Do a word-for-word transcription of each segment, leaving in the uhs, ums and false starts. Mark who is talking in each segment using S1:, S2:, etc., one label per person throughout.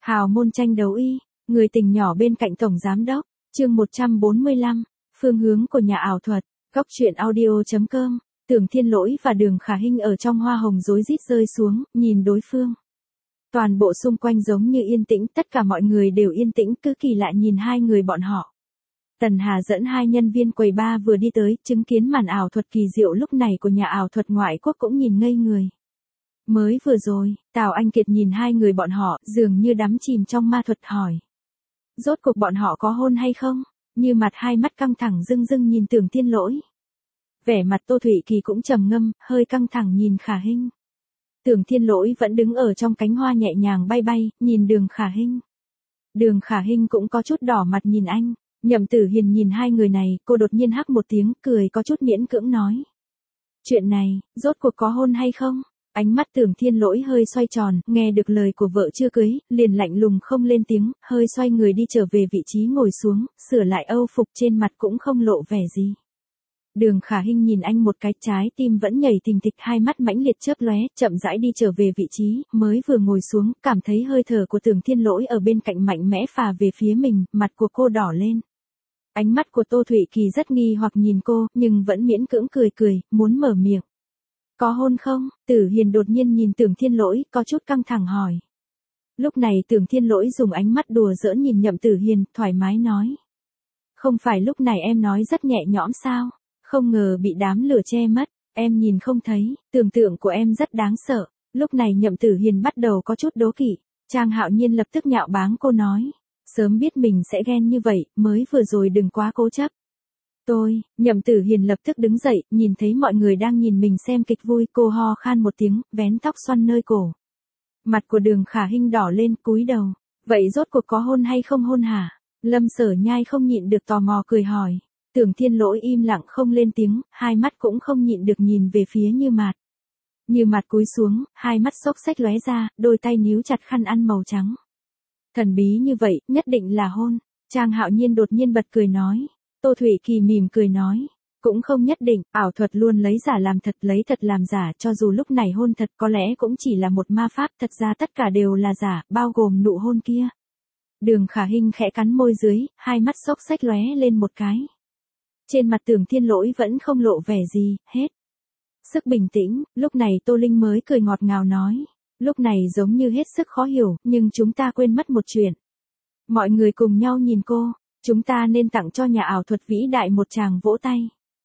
S1: Hào môn tranh đấu y, người tình nhỏ bên cạnh tổng giám đốc, chương một trăm bốn mươi lăm, phương hướng của nhà ảo thuật, góc truyện audio.com, Tưởng Thiên Lỗi và Đường Khả Hinh ở trong hoa hồng rối rít rơi xuống, nhìn đối phương. Toàn bộ xung quanh giống như yên tĩnh, tất cả mọi người đều yên tĩnh, cứ kỳ lạ nhìn hai người bọn họ. Tần Hà dẫn hai nhân viên quầy bar vừa đi tới, chứng kiến màn ảo thuật kỳ diệu lúc này của nhà ảo thuật ngoại quốc cũng nhìn ngây người. Mới vừa rồi, Tào Anh Kiệt nhìn hai người bọn họ, dường như đắm chìm trong ma thuật hỏi. Rốt cuộc bọn họ có hôn hay không? Như mặt hai mắt căng thẳng rưng rưng nhìn Tưởng Thiên Lỗi. Vẻ mặt Tô Thụy Kỳ cũng trầm ngâm, hơi căng thẳng nhìn Khả Hinh. Tưởng Thiên Lỗi vẫn đứng ở trong cánh hoa nhẹ nhàng bay bay, nhìn Đường Khả Hinh. Đường Khả Hinh cũng có chút đỏ mặt nhìn anh. Nhậm Tử Hiền nhìn hai người này, cô đột nhiên hắc một tiếng, cười có chút miễn cưỡng nói. Chuyện này, rốt cuộc có hôn hay không? Ánh mắt Tưởng Thiên Lỗi hơi xoay tròn, nghe được lời của vợ chưa cưới, liền lạnh lùng không lên tiếng, hơi xoay người đi trở về vị trí ngồi xuống, sửa lại âu phục trên mặt cũng không lộ vẻ gì. Đường Khả Hinh nhìn anh một cái, trái tim vẫn nhảy thình thịch, hai mắt mãnh liệt chớp lóe, chậm rãi đi trở về vị trí, mới vừa ngồi xuống, cảm thấy hơi thở của Tưởng Thiên Lỗi ở bên cạnh mạnh mẽ phà về phía mình, mặt của cô đỏ lên. Ánh mắt của Tô Thụy Kỳ rất nghi hoặc nhìn cô, nhưng vẫn miễn cưỡng cười cười, muốn mở miệng. Có hôn không? Tử Hiền đột nhiên nhìn Tưởng Thiên Lỗi, có chút căng thẳng hỏi. Lúc này Tưởng Thiên Lỗi dùng ánh mắt đùa giỡn nhìn Nhậm Tử Hiền, thoải mái nói. Không phải lúc này em nói rất nhẹ nhõm sao? Không ngờ bị đám lửa che mất, em nhìn không thấy, tưởng tượng của em rất đáng sợ. Lúc này Nhậm Tử Hiền bắt đầu có chút đố kỵ, Trang Hạo Nhiên lập tức nhạo báng cô nói. Sớm biết mình sẽ ghen như vậy, mới vừa rồi đừng quá cố chấp. Tôi, Nhậm Tử Hiền lập tức đứng dậy, nhìn thấy mọi người đang nhìn mình xem kịch vui, cô ho khan một tiếng, vén tóc xoăn nơi cổ. Mặt của Đường Khả Hinh đỏ lên, cúi đầu. Vậy rốt cuộc có hôn hay không hôn hả? Lâm Sở Nhai không nhịn được tò mò cười hỏi. Tưởng Thiên Lỗi im lặng không lên tiếng, hai mắt cũng không nhịn được nhìn về phía Như Mạt. Như Mạt cúi xuống, hai mắt xốc xách lóe ra, đôi tay níu chặt khăn ăn màu trắng. Thần bí như vậy, nhất định là hôn. Trang Hạo Nhiên đột nhiên bật cười nói. Tô Thụy Kỳ mỉm cười nói. Cũng không nhất định, ảo thuật luôn lấy giả làm thật, lấy thật làm giả, cho dù lúc này hôn thật có lẽ cũng chỉ là một ma pháp, thật ra tất cả đều là giả, bao gồm nụ hôn kia. Đường Khả Hinh khẽ cắn môi dưới, hai mắt xốc xách lóe lên một cái. Trên mặt Tưởng Thiên Lỗi vẫn không lộ vẻ gì, hết. Sức bình tĩnh, lúc này Tô Linh mới cười ngọt ngào nói. Lúc này giống như hết sức khó hiểu, nhưng chúng ta quên mất một chuyện. Mọi người cùng nhau nhìn cô, chúng ta nên tặng cho nhà ảo thuật vĩ đại một tràng vỗ tay.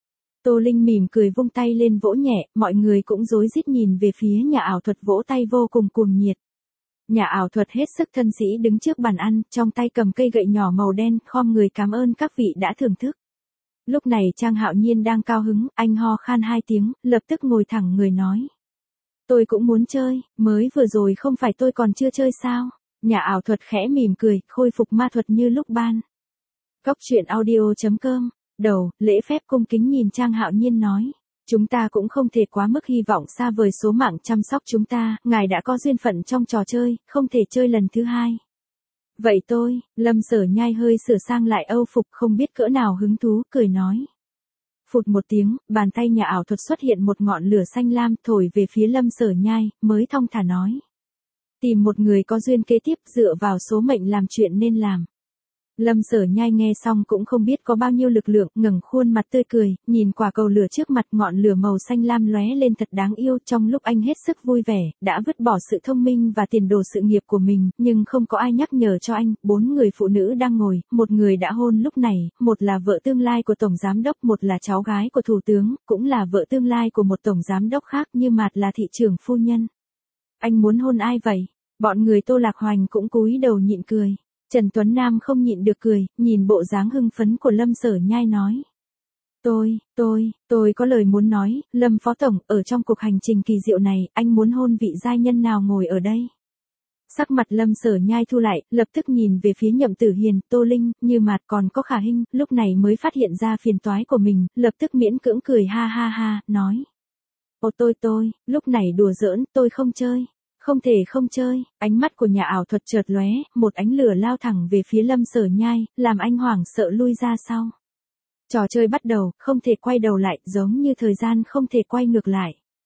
S1: Tô Linh mỉm cười vung tay lên vỗ nhẹ, mọi người cũng rối rít nhìn về phía nhà ảo thuật vỗ tay vô cùng cuồng nhiệt. Nhà ảo thuật hết sức thân sĩ đứng trước bàn ăn, trong tay cầm cây gậy nhỏ màu đen, khom người cảm ơn các vị đã thưởng thức. Lúc này Trang Hạo Nhiên đang cao hứng, anh ho khan hai tiếng, lập tức ngồi thẳng người nói. Tôi cũng muốn chơi, mới vừa rồi không phải tôi còn chưa chơi sao? Nhà ảo thuật khẽ mỉm cười, khôi phục ma thuật như lúc ban. Góc truyện audio.com, đầu, lễ phép cung kính nhìn Trang Hạo Nhiên nói. Chúng ta cũng không thể quá mức hy vọng xa vời số mạng chăm sóc chúng ta, ngài đã có duyên phận trong trò chơi, không thể chơi lần thứ hai. Vậy tôi, Lâm Sở Nhai hơi sửa sang lại âu phục không biết cỡ nào hứng thú, cười nói. Phụt một tiếng, bàn tay nhà ảo thuật xuất hiện một ngọn lửa xanh lam thổi về phía Lâm Sở Nhai, mới thong thả nói. Tìm một người có duyên kế tiếp dựa vào số mệnh làm chuyện nên làm. Lâm Sở Nhai nghe xong cũng không biết có bao nhiêu lực lượng, ngẩng khuôn mặt tươi cười, nhìn quả cầu lửa trước mặt, ngọn lửa màu xanh lam lóe lên thật đáng yêu. Trong lúc anh hết sức vui vẻ, đã vứt bỏ sự thông minh và tiền đồ sự nghiệp của mình, nhưng không có ai nhắc nhở cho anh. Bốn người phụ nữ đang ngồi, một người đã hôn lúc này, một là vợ tương lai của tổng giám đốc, một là cháu gái của thủ tướng, cũng là vợ tương lai của một tổng giám đốc khác, Như Mạt là thị trưởng phu nhân. Anh muốn hôn ai vậy? Bọn người Tô Lạc Hoành cũng cúi đầu nhịn cười. Trần Tuấn Nam không nhịn được cười, nhìn bộ dáng hưng phấn của Lâm Sở Nhai nói. Tôi, tôi, tôi có lời muốn nói, Lâm Phó Tổng, ở trong cuộc hành trình kỳ diệu này, anh muốn hôn vị giai nhân nào ngồi ở đây? Sắc mặt Lâm Sở Nhai thu lại, lập tức nhìn về phía Nhậm Tử Hiền, Tô Linh, Như Mạt còn có Khả Hinh, lúc này mới phát hiện ra phiền toái của mình, lập tức miễn cưỡng cười ha ha ha, nói. Ồ tôi tôi, lúc này đùa giỡn, tôi không chơi. Không thể không chơi, ánh mắt của nhà ảo thuật chợt lóe, một ánh lửa lao thẳng về phía Lâm Sở Nhai, làm anh hoảng sợ lui ra sau. Trò chơi bắt đầu, không thể quay đầu lại, giống như thời gian không thể quay ngược lại.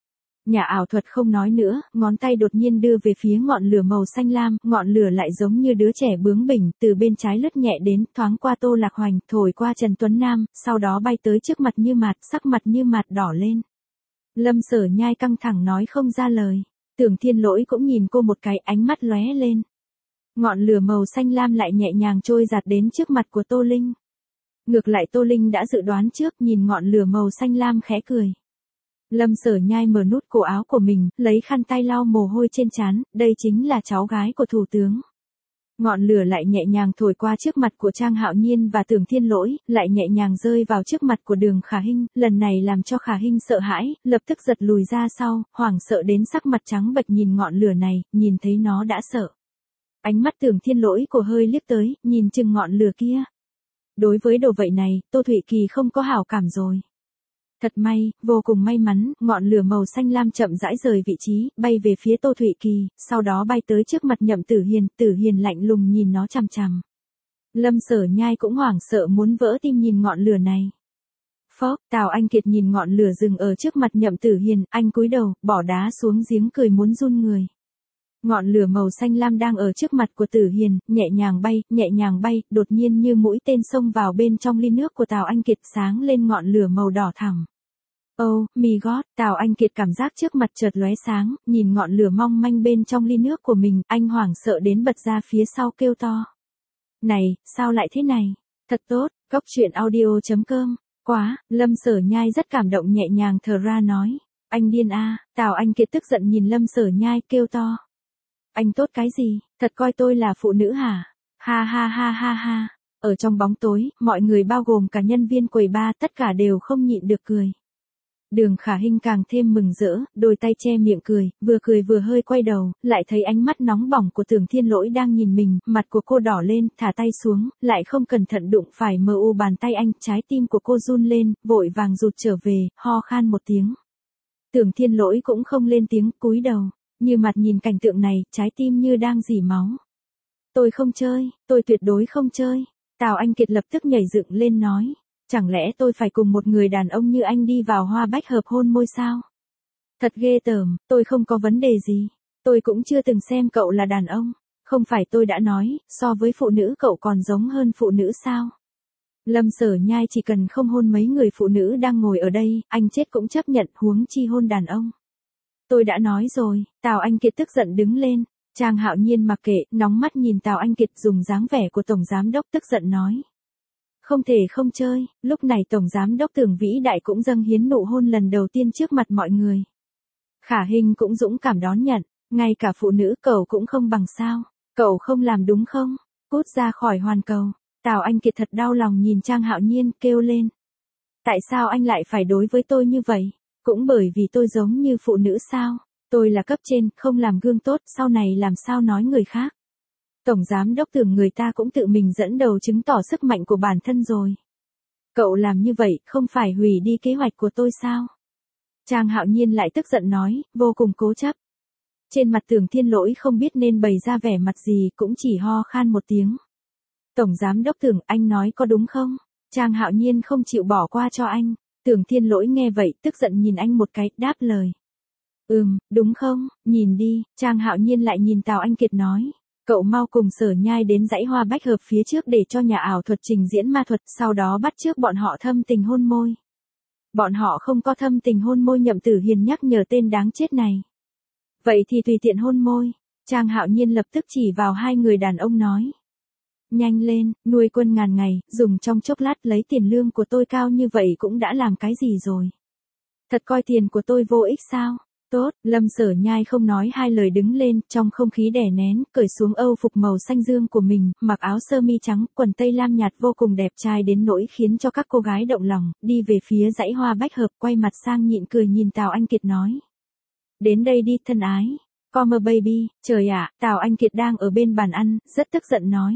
S1: Nhà ảo thuật không nói nữa, ngón tay đột nhiên đưa về phía ngọn lửa màu xanh lam, ngọn lửa lại giống như đứa trẻ bướng bỉnh, từ bên trái lướt nhẹ đến, thoáng qua Tô Lạc Hoành, thổi qua Trần Tuấn Nam, sau đó bay tới trước mặt Như Mạt, sắc mặt Như Mạt đỏ lên. Lâm Sở Nhai căng thẳng nói không ra lời. Tưởng Thiên Lỗi cũng nhìn cô một cái, ánh mắt lóe lên. Ngọn lửa màu xanh lam lại nhẹ nhàng trôi giạt đến trước mặt của Tô Linh. Ngược lại Tô Linh đã dự đoán trước, nhìn ngọn lửa màu xanh lam khẽ cười. Lâm Sở Nhai mở nút cổ áo của mình, lấy khăn tay lau mồ hôi trên trán, đây chính là cháu gái của thủ tướng. Ngọn lửa lại nhẹ nhàng thổi qua trước mặt của Trang Hạo Nhiên và Tưởng Thiên Lỗi, lại nhẹ nhàng rơi vào trước mặt của Đường Khả Hinh, lần này làm cho Khả Hinh sợ hãi, lập tức giật lùi ra sau, hoảng sợ đến sắc mặt trắng bệch nhìn ngọn lửa này, nhìn thấy nó đã sợ. Ánh mắt Tưởng Thiên Lỗi của hơi liếc tới, nhìn chừng ngọn lửa kia. Đối với đồ vậy này, Tô Thụy Kỳ không có hảo cảm rồi. Thật may, vô cùng may mắn, ngọn lửa màu xanh lam chậm rãi rời vị trí, bay về phía Tô Thụy Kỳ, sau đó bay tới trước mặt Nhậm Tử Hiền, Tử Hiền lạnh lùng nhìn nó chằm chằm. Lâm Sở Nhai cũng hoảng sợ muốn vỡ tim nhìn ngọn lửa này. Phốc, Tào Anh Kiệt nhìn ngọn lửa dừng ở trước mặt Nhậm Tử Hiền, anh cúi đầu, bỏ đá xuống giếng cười muốn run người. Ngọn lửa màu xanh lam đang ở trước mặt của Tử Hiền, nhẹ nhàng bay, nhẹ nhàng bay, đột nhiên như mũi tên xông vào bên trong ly nước của Tào Anh Kiệt, sáng lên ngọn lửa màu đỏ thẳm. Oh, my God, Tào Anh Kiệt cảm giác trước mặt chợt lóe sáng, nhìn ngọn lửa mong manh bên trong ly nước của mình, anh hoảng sợ đến bật ra phía sau kêu to. Này, sao lại thế này? Thật tốt, cốc truyện audio chấm com. Quá, Lâm Sở Nhai rất cảm động nhẹ nhàng thở ra nói. Anh điên a, Tào Anh Kiệt tức giận nhìn Lâm Sở Nhai kêu to. Anh tốt cái gì, thật coi tôi là phụ nữ hả? Ha ha ha ha ha. Ở trong bóng tối, mọi người bao gồm cả nhân viên quầy bar tất cả đều không nhịn được cười. Đường Khả Hinh càng thêm mừng rỡ, đôi tay che miệng cười, vừa cười vừa hơi quay đầu, lại thấy ánh mắt nóng bỏng của Tưởng Thiên Lỗi đang nhìn mình, mặt của cô đỏ lên, thả tay xuống, lại không cẩn thận đụng phải mờ u bàn tay anh, trái tim của cô run lên, vội vàng rụt trở về, ho khan một tiếng. Tưởng Thiên Lỗi cũng không lên tiếng, cúi đầu, Như Mặt nhìn cảnh tượng này, trái tim như đang rỉ máu. Tôi không chơi, tôi tuyệt đối không chơi. Tào Anh Kiệt lập tức nhảy dựng lên nói. Chẳng lẽ tôi phải cùng một người đàn ông như anh đi vào Hoa Bách Hợp hôn môi sao? Thật ghê tởm, tôi không có vấn đề gì. Tôi cũng chưa từng xem cậu là đàn ông. Không phải tôi đã nói, so với phụ nữ cậu còn giống hơn phụ nữ sao? Lâm Sở Nhai chỉ cần không hôn mấy người phụ nữ đang ngồi ở đây, anh chết cũng chấp nhận, huống chi hôn đàn ông. Tôi đã nói rồi, Tào Anh Kiệt tức giận đứng lên. Trang Hạo Nhiên mặc kệ, nóng mắt nhìn Tào Anh Kiệt dùng dáng vẻ của Tổng Giám Đốc tức giận nói. Không thể không chơi, lúc này Tổng Giám Đốc Tưởng vĩ đại cũng dâng hiến nụ hôn lần đầu tiên trước mặt mọi người. Khả Hinh cũng dũng cảm đón nhận, ngay cả phụ nữ cậu cũng không bằng sao, cậu không làm đúng không, cút ra khỏi hoàn cầu. Tào Anh Kiệt thật đau lòng nhìn Trang Hạo Nhiên kêu lên. Tại sao anh lại phải đối với tôi như vậy, cũng bởi vì tôi giống như phụ nữ sao, tôi là cấp trên, không làm gương tốt, sau này làm sao nói người khác. Tổng Giám Đốc Tưởng người ta cũng tự mình dẫn đầu chứng tỏ sức mạnh của bản thân rồi. Cậu làm như vậy không phải hủy đi kế hoạch của tôi sao? Trang Hạo Nhiên lại tức giận nói, vô cùng cố chấp. Trên mặt Tưởng Thiên Lỗi không biết nên bày ra vẻ mặt gì, cũng chỉ ho khan một tiếng. Tổng Giám Đốc Tưởng, anh nói có đúng không? Trang Hạo Nhiên không chịu bỏ qua cho anh. Tưởng Thiên Lỗi nghe vậy, tức giận nhìn anh một cái, đáp lời. Ừm, đúng không, nhìn đi. Trang Hạo Nhiên lại nhìn Tào Anh Kiệt nói. Cậu mau cùng Sở Nhai đến dãy Hoa Bách Hợp phía trước để cho nhà ảo thuật trình diễn ma thuật, sau đó bắt chước bọn họ thâm tình hôn môi. Bọn họ không có thâm tình hôn môi, Nhậm Tử Hiền nhắc nhở tên đáng chết này. Vậy thì tùy tiện hôn môi. Trang Hạo Nhiên lập tức chỉ vào hai người đàn ông nói. Nhanh lên, nuôi quân ngàn ngày, dùng trong chốc lát lấy tiền lương của tôi cao như vậy cũng đã làm cái gì rồi. Thật coi tiền của tôi vô ích sao? Tốt, Lâm Sở Nhai không nói hai lời đứng lên, trong không khí đè nén, cởi xuống âu phục màu xanh dương của mình, mặc áo sơ mi trắng, quần tây lam nhạt vô cùng đẹp trai đến nỗi khiến cho các cô gái động lòng, đi về phía dãy Hoa Bách Hợp, quay mặt sang nhịn cười nhìn Tào Anh Kiệt nói. Đến đây đi, thân ái. Come baby, trời ạ, Tào Anh Kiệt đang ở bên bàn ăn, rất tức giận nói.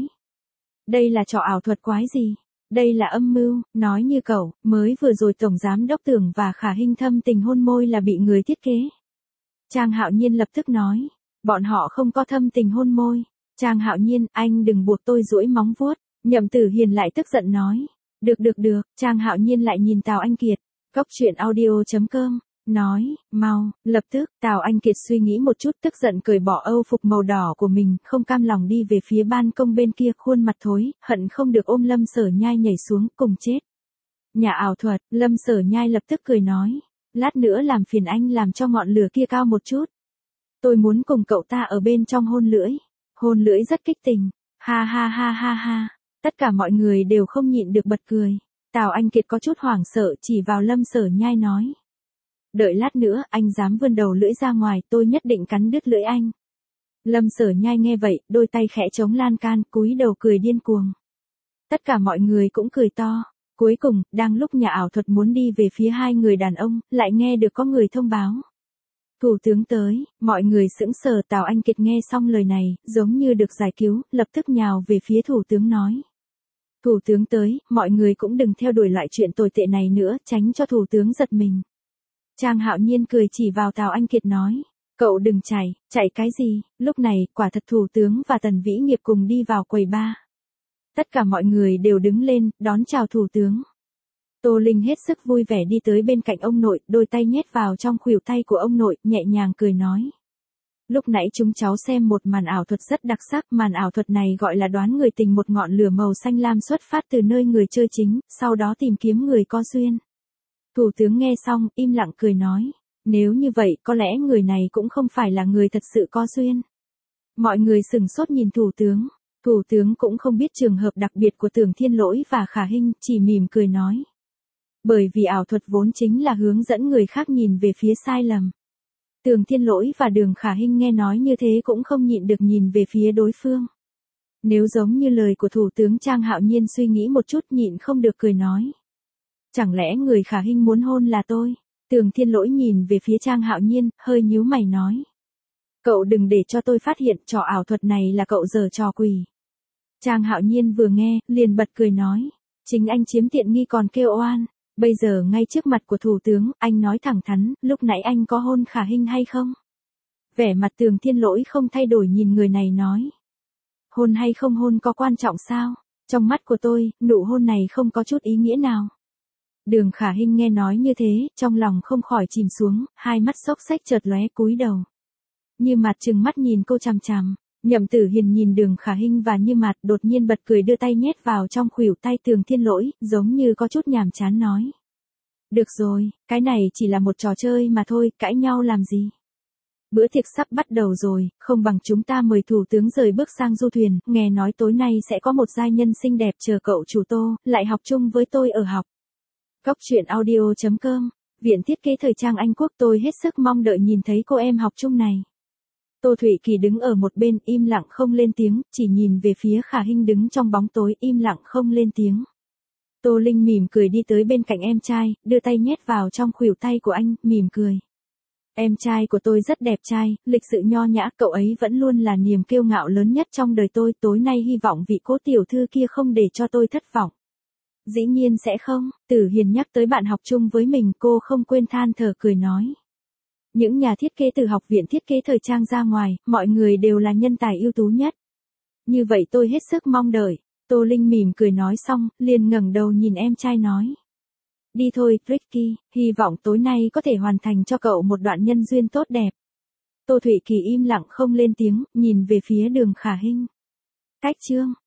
S1: Đây là trò ảo thuật quái gì? Đây là âm mưu, nói như cậu, mới vừa rồi Tổng Giám Đốc Tưởng và Khả Hinh thâm tình hôn môi là bị người thiết kế. Trang Hạo Nhiên lập tức nói, bọn họ không có thâm tình hôn môi. Trang Hạo Nhiên, anh đừng buộc tôi duỗi móng vuốt. Nhậm Tử Hiền lại tức giận nói, được được được. Trang Hạo Nhiên lại nhìn Tào Anh Kiệt, cốc truyện audio chấm com. nói, mau, lập tức, Tào Anh Kiệt suy nghĩ một chút tức giận cởi bỏ âu phục màu đỏ của mình, không cam lòng đi về phía ban công bên kia, khuôn mặt thối, hận không được ôm Lâm Sở Nhai nhảy xuống, cùng chết. Nhà ảo thuật, Lâm Sở Nhai lập tức cười nói, lát nữa làm phiền anh làm cho ngọn lửa kia cao một chút. Tôi muốn cùng cậu ta ở bên trong hôn lưỡi. Hôn lưỡi rất kích tình. Ha ha ha ha ha. Tất cả mọi người đều không nhịn được bật cười. Tào Anh Kiệt có chút hoảng sợ chỉ vào Lâm Sở Nhai nói. Đợi lát nữa anh dám vươn đầu lưỡi ra ngoài tôi nhất định cắn đứt lưỡi anh. Lâm Sở Nhai nghe vậy, đôi tay khẽ chống lan can, cúi đầu cười điên cuồng. Tất cả mọi người cũng cười to. Cuối cùng, đang lúc nhà ảo thuật muốn đi về phía hai người đàn ông, lại nghe được có người thông báo. Thủ tướng tới, mọi người sững sờ. Tào Anh Kiệt nghe xong lời này, giống như được giải cứu, lập tức nhào về phía thủ tướng nói. Thủ tướng tới, mọi người cũng đừng theo đuổi loại chuyện tồi tệ này nữa, tránh cho thủ tướng giật mình. Trang Hạo Nhiên cười chỉ vào Tào Anh Kiệt nói. Cậu đừng chạy, chạy cái gì, lúc này, quả thật thủ tướng và Tần Vĩ Nghiệp cùng đi vào quầy bar. Tất cả mọi người đều đứng lên, đón chào thủ tướng. Tô Linh hết sức vui vẻ đi tới bên cạnh ông nội, đôi tay nhét vào trong khuỷu tay của ông nội, nhẹ nhàng cười nói. Lúc nãy chúng cháu xem một màn ảo thuật rất đặc sắc, màn ảo thuật này gọi là đoán người tình, một ngọn lửa màu xanh lam xuất phát từ nơi người chơi chính, sau đó tìm kiếm người có duyên. Thủ tướng nghe xong, im lặng cười nói, nếu như vậy có lẽ người này cũng không phải là người thật sự có duyên. Mọi người sửng sốt nhìn thủ tướng. Thủ tướng cũng không biết trường hợp đặc biệt của Tưởng Thiên Lỗi và Khả Hinh, chỉ mỉm cười nói. Bởi vì ảo thuật vốn chính là hướng dẫn người khác nhìn về phía sai lầm. Tưởng Thiên Lỗi và Đường Khả Hinh nghe nói như thế cũng không nhịn được nhìn về phía đối phương. Nếu giống như lời của Thủ tướng, Trang Hạo Nhiên suy nghĩ một chút nhịn không được cười nói. Chẳng lẽ người Khả Hinh muốn hôn là tôi? Tưởng Thiên Lỗi nhìn về phía Trang Hạo Nhiên, hơi nhíu mày nói. Cậu đừng để cho tôi phát hiện trò ảo thuật này là cậu giở trò quỷ. Trang Hạo Nhiên vừa nghe, liền bật cười nói. Chính anh chiếm tiện nghi còn kêu oan. Bây giờ ngay trước mặt của thủ tướng, anh nói thẳng thắn, lúc nãy anh có hôn Khả Hinh hay không? Vẻ mặt Tưởng Thiên Lỗi không thay đổi nhìn người này nói. Hôn hay không hôn có quan trọng sao? Trong mắt của tôi, nụ hôn này không có chút ý nghĩa nào. Đường Khả Hinh nghe nói như thế, trong lòng không khỏi chìm xuống, hai mắt xốc xách chợt lóe, cúi đầu. Như Mạt trừng mắt nhìn cô chằm chằm. Nhậm Tử Hiền nhìn Đường Khả Hinh và Như Mạt đột nhiên bật cười, đưa tay nhét vào trong khuỷu tay Tưởng Thiên Lỗi, giống như có chút nhàm chán nói. Được rồi, cái này chỉ là một trò chơi mà thôi, cãi nhau làm gì? Bữa tiệc sắp bắt đầu rồi, không bằng chúng ta mời thủ tướng rời bước sang du thuyền, nghe nói tối nay sẽ có một giai nhân xinh đẹp chờ cậu chủ Tô, lại học chung với tôi ở học. Góc truyện audio chấm com, Viện Thiết kế thời trang Anh Quốc, tôi hết sức mong đợi nhìn thấy cô em học chung này. Tô Thụy Kỳ đứng ở một bên, im lặng không lên tiếng, chỉ nhìn về phía Khả Hinh đứng trong bóng tối, im lặng không lên tiếng. Tô Linh mỉm cười đi tới bên cạnh em trai, đưa tay nhét vào trong khuỷu tay của anh, mỉm cười. Em trai của tôi rất đẹp trai, lịch sự nho nhã, cậu ấy vẫn luôn là niềm kiêu ngạo lớn nhất trong đời tôi, tối nay hy vọng vị Cố tiểu thư kia không để cho tôi thất vọng. Dĩ nhiên sẽ không, Tử Hiền nhắc tới bạn học chung với mình, cô không quên than thở cười nói. Những nhà thiết kế từ học viện thiết kế thời trang ra ngoài, mọi người đều là nhân tài ưu tú nhất. Như vậy tôi hết sức mong đợi. Tô Linh mỉm cười nói xong, liền ngẩng đầu nhìn em trai nói. Đi thôi, Ricky, hy vọng tối nay có thể hoàn thành cho cậu một đoạn nhân duyên tốt đẹp. Tô Thụy Kỳ im lặng không lên tiếng, nhìn về phía Đường Khả Hinh. Cách chương.